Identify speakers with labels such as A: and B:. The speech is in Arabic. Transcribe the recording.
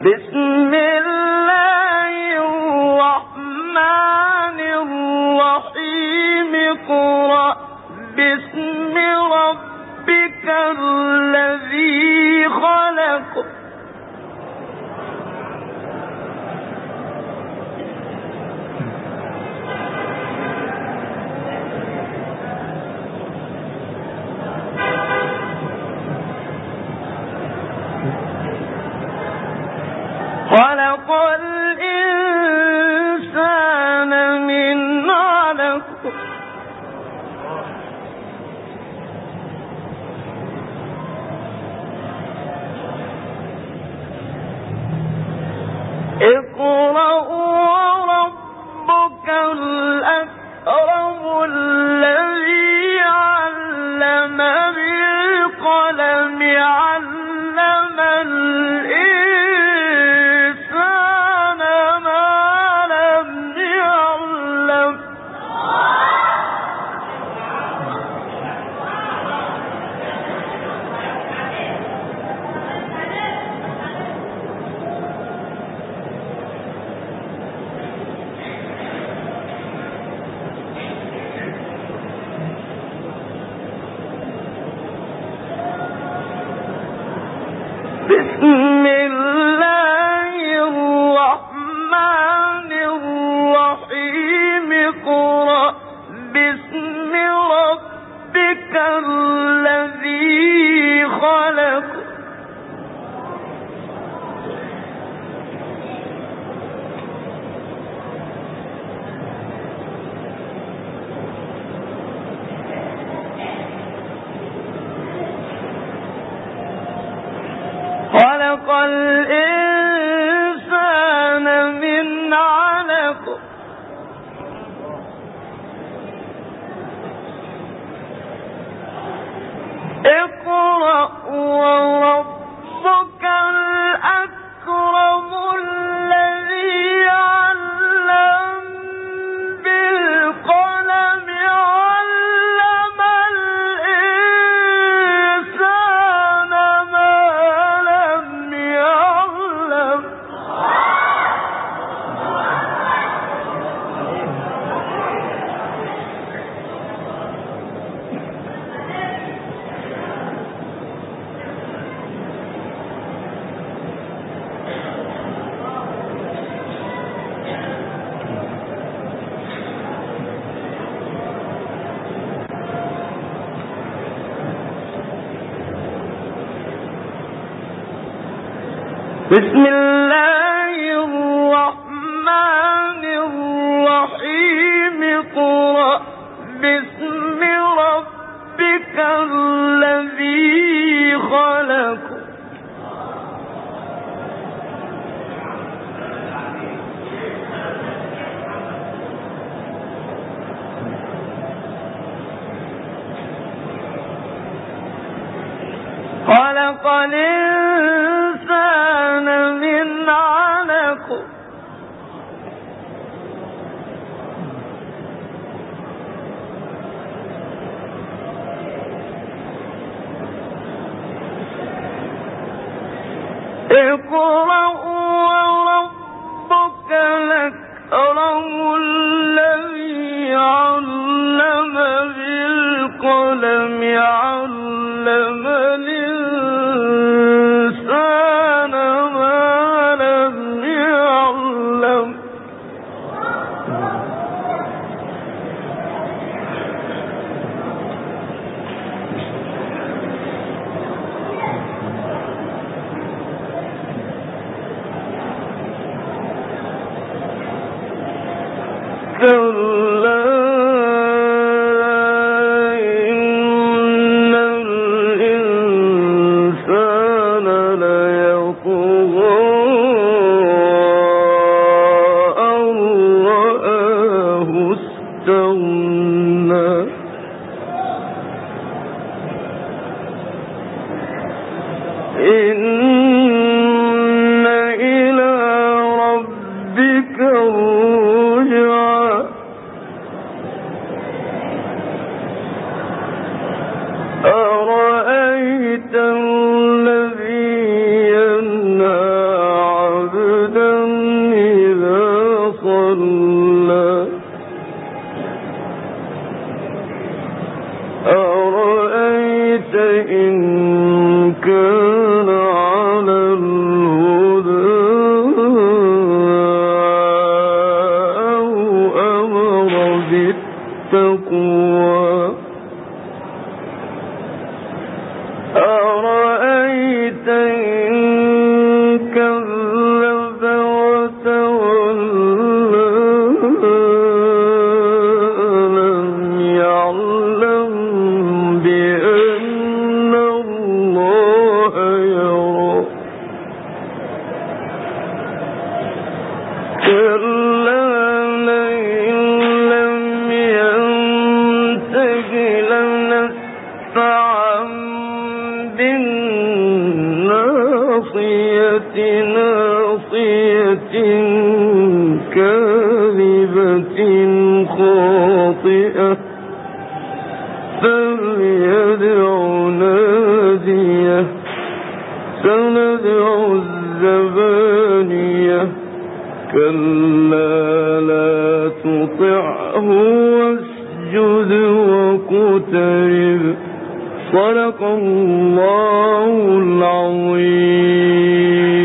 A: بسم الله الرحمن الرحيم اقرأ باسم ربك الذي خلق خلق الإنسان من علق اقرأ وربك الأكرم الذي علم بالقلم علم الإنسان ما لم يعلم بسم الله الرحمن الرحيم اقرأ باسم ربك الذي خلق خلق الإنسان من علق اقرأ وربك الأكرم الذي علم بالقلم علم الإنسان ما لم يعلم بسم الله الرحمن الرحيم اقرأ باسم ربك الذي خلق خلق الإنسان من علق اقرأ وربك الأكرم الذي علم بالقلم علم الإنسان ما لم يعلم كلا إن الإنسان ليطغى أن رآه استغنى إن إلى ربك الرجعى أرأيت الذي ينهى كلا لئن لم ينته لنسفعا بالناصية ناصية كاذبة خاطئة فليدع ناديه سندع الزبانية كلا لا تطعه واسجد واقترب صدق الله العظيم.